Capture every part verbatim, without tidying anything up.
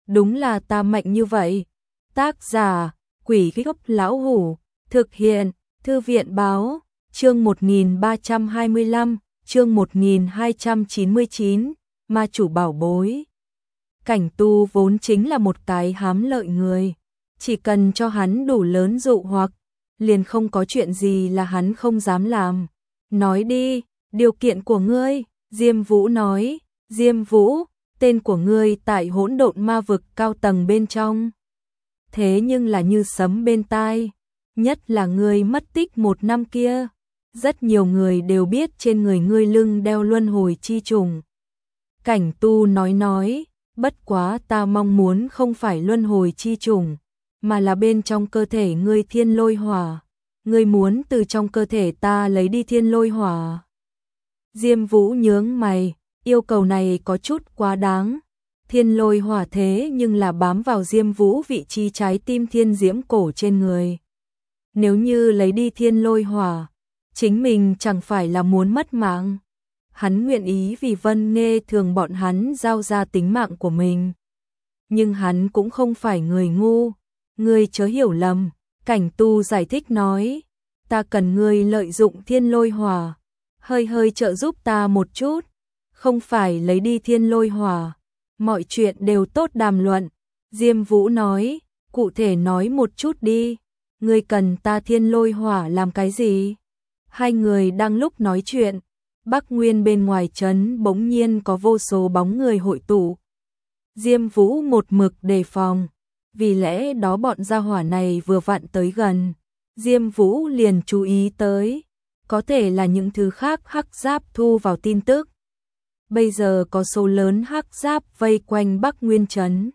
đúng là ta mạnh như vậy. Tác giả, Quỷ Gốc Lão Hủ, thực hiện, Thư viện báo, chương một nghìn ba trăm hai mươi lăm, chương một nghìn hai trăm chín mươi chín, ma chủ bảo bối. Cảnh Tu vốn chính là một cái hám lợi người, chỉ cần cho hắn đủ lớn dụ hoặc, liền không có chuyện gì là hắn không dám làm. Nói đi, điều kiện của ngươi, Diêm Vũ nói, Diêm Vũ, tên của ngươi tại hỗn độn ma vực cao tầng bên trong. Thế nhưng là như sấm bên tai, nhất là ngươi mất tích một năm kia. Rất nhiều người đều biết trên người ngươi lưng đeo luân hồi chi trùng. Cảnh Tu nói nói, bất quá ta mong muốn không phải luân hồi chi trùng, mà là bên trong cơ thể ngươi thiên lôi hỏa. Ngươi muốn từ trong cơ thể ta lấy đi thiên lôi hỏa. Diêm Vũ nhướng mày, yêu cầu này có chút quá đáng. Thiên lôi hỏa thế nhưng là bám vào Diêm Vũ vị trí trái tim thiên diễm cổ trên người. Nếu như lấy đi thiên lôi hỏa, chính mình chẳng phải là muốn mất mạng. Hắn nguyện ý vì Vân Nghê thường bọn hắn giao ra tính mạng của mình. Nhưng hắn cũng không phải người ngu, ngươi chớ hiểu lầm. Cảnh Tu giải thích nói, ta cần ngươi lợi dụng thiên lôi hỏa, hơi hơi trợ giúp ta một chút, không phải lấy đi thiên lôi hỏa, mọi chuyện đều tốt đàm luận. Diêm Vũ nói, cụ thể nói một chút đi, ngươi cần ta thiên lôi hỏa làm cái gì? Hai người đang lúc nói chuyện, Bắc Nguyên bên ngoài trấn bỗng nhiên có vô số bóng người hội tụ. Diêm Vũ một mực đề phòng, vì lẽ đó bọn gia hỏa này vừa vặn tới gần, Diêm Vũ liền chú ý tới, có thể là những thứ khác hắc giáp thu vào tin tức. Bây giờ có số lớn hắc giáp vây quanh Bắc Nguyên trấn.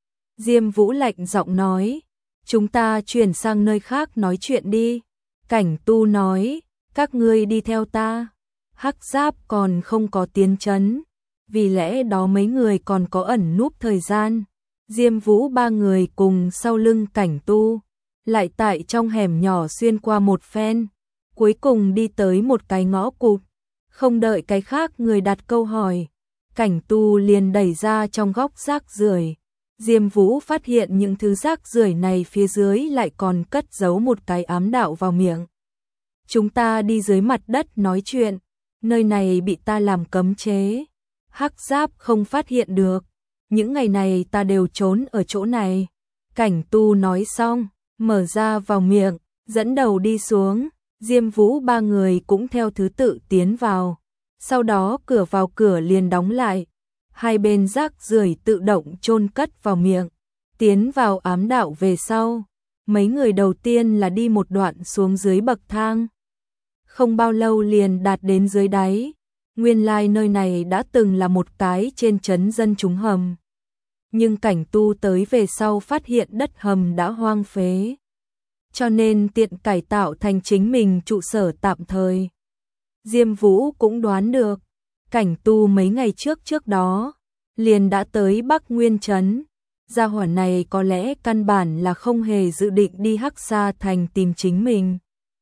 Diêm Vũ lạnh giọng nói, chúng ta chuyển sang nơi khác nói chuyện đi. Cảnh Tu nói, các ngươi đi theo ta. Hắc giáp còn không có tiến trấn, vì lẽ đó mấy người còn có ẩn núp thời gian. Diêm Vũ ba người cùng sau lưng Cảnh Tu, lại tại trong hẻm nhỏ xuyên qua một phen, cuối cùng đi tới một cái ngõ cụt. Không đợi cái khác người đặt câu hỏi, Cảnh Tu liền đẩy ra trong góc rác rưởi. Diêm Vũ phát hiện những thứ rác rưởi này phía dưới lại còn cất giấu một cái ám đạo vào miệng. Chúng ta đi dưới mặt đất nói chuyện, nơi này bị ta làm cấm chế, hắc giáp không phát hiện được. Những ngày này ta đều trốn ở chỗ này. Cảnh Tu nói xong, mở ra vào miệng, dẫn đầu đi xuống. Diêm Vũ ba người cũng theo thứ tự tiến vào. Sau đó cửa vào cửa liền đóng lại. Hai bên rác rưởi tự động chôn cất vào miệng. Tiến vào ám đạo về sau. Mấy người đầu tiên là đi một đoạn xuống dưới bậc thang. Không bao lâu liền đạt đến dưới đáy. Nguyên lai nơi này đã từng là một cái trên trấn dân chúng hầm. Nhưng Cảnh Tu tới về sau phát hiện đất hầm đã hoang phế, cho nên tiện cải tạo thành chính mình trụ sở tạm thời. Diêm Vũ cũng đoán được, Cảnh Tu mấy ngày trước trước đó, liền đã tới Bắc Nguyên trấn. Gia hỏa này có lẽ căn bản là không hề dự định đi Hắc Sa thành tìm chính mình,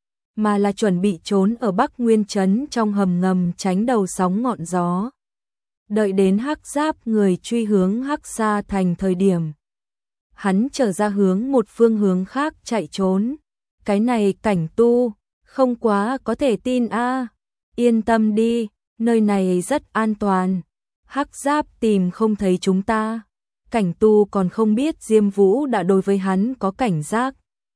mà là chuẩn bị trốn ở Bắc Nguyên trấn trong hầm ngầm tránh đầu sóng ngọn gió. Đợi đến hắc giáp người truy hướng Hắc Sa thành thời điểm, hắn trở ra hướng một phương hướng khác chạy trốn. Cái này Cảnh Tu không quá có thể tin a. À. Yên tâm đi, nơi này rất an toàn. Hắc giáp tìm không thấy chúng ta. Cảnh Tu còn không biết Diêm Vũ đã đối với hắn có cảnh giác.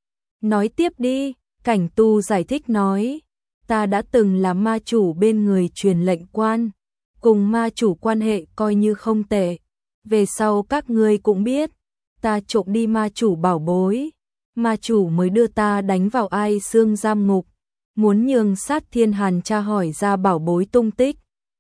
Nói tiếp đi, Cảnh Tu giải thích nói, ta đã từng là ma chủ bên người truyền lệnh quan, cùng ma chủ quan hệ coi như không tệ. Về sau các ngươi cũng biết, ta trộm đi ma chủ bảo bối, ma chủ mới đưa ta đánh vào Ai Xương giam ngục, muốn nhường Sát Thiên Hàn tra hỏi ra bảo bối tung tích.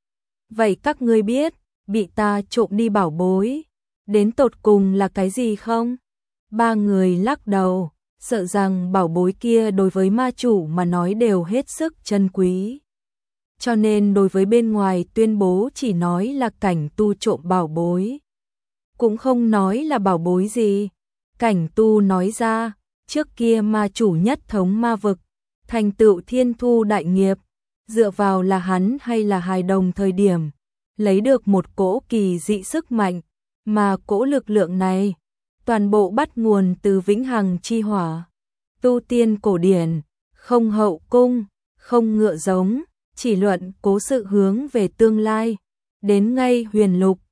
Vậy các ngươi biết, bị ta trộm đi bảo bối, đến tột cùng là cái gì không? Ba người lắc đầu, sợ rằng bảo bối kia đối với ma chủ mà nói đều hết sức chân quý. Cho nên đối với bên ngoài tuyên bố chỉ nói là Cảnh Tu trộm bảo bối, cũng không nói là bảo bối gì. Cảnh Tu nói ra, trước kia ma chủ nhất thống ma vực, thành tựu thiên thu đại nghiệp, dựa vào là hắn hay là hài đồng thời điểm, lấy được một cỗ kỳ dị sức mạnh, Mà cỗ lực lượng này, toàn bộ bắt nguồn từ vĩnh hằng chi hỏa. Tu tiên cổ điển, không hậu cung, không ngựa giống, chỉ luận cố sự hướng về tương lai. Đến ngay huyền lục,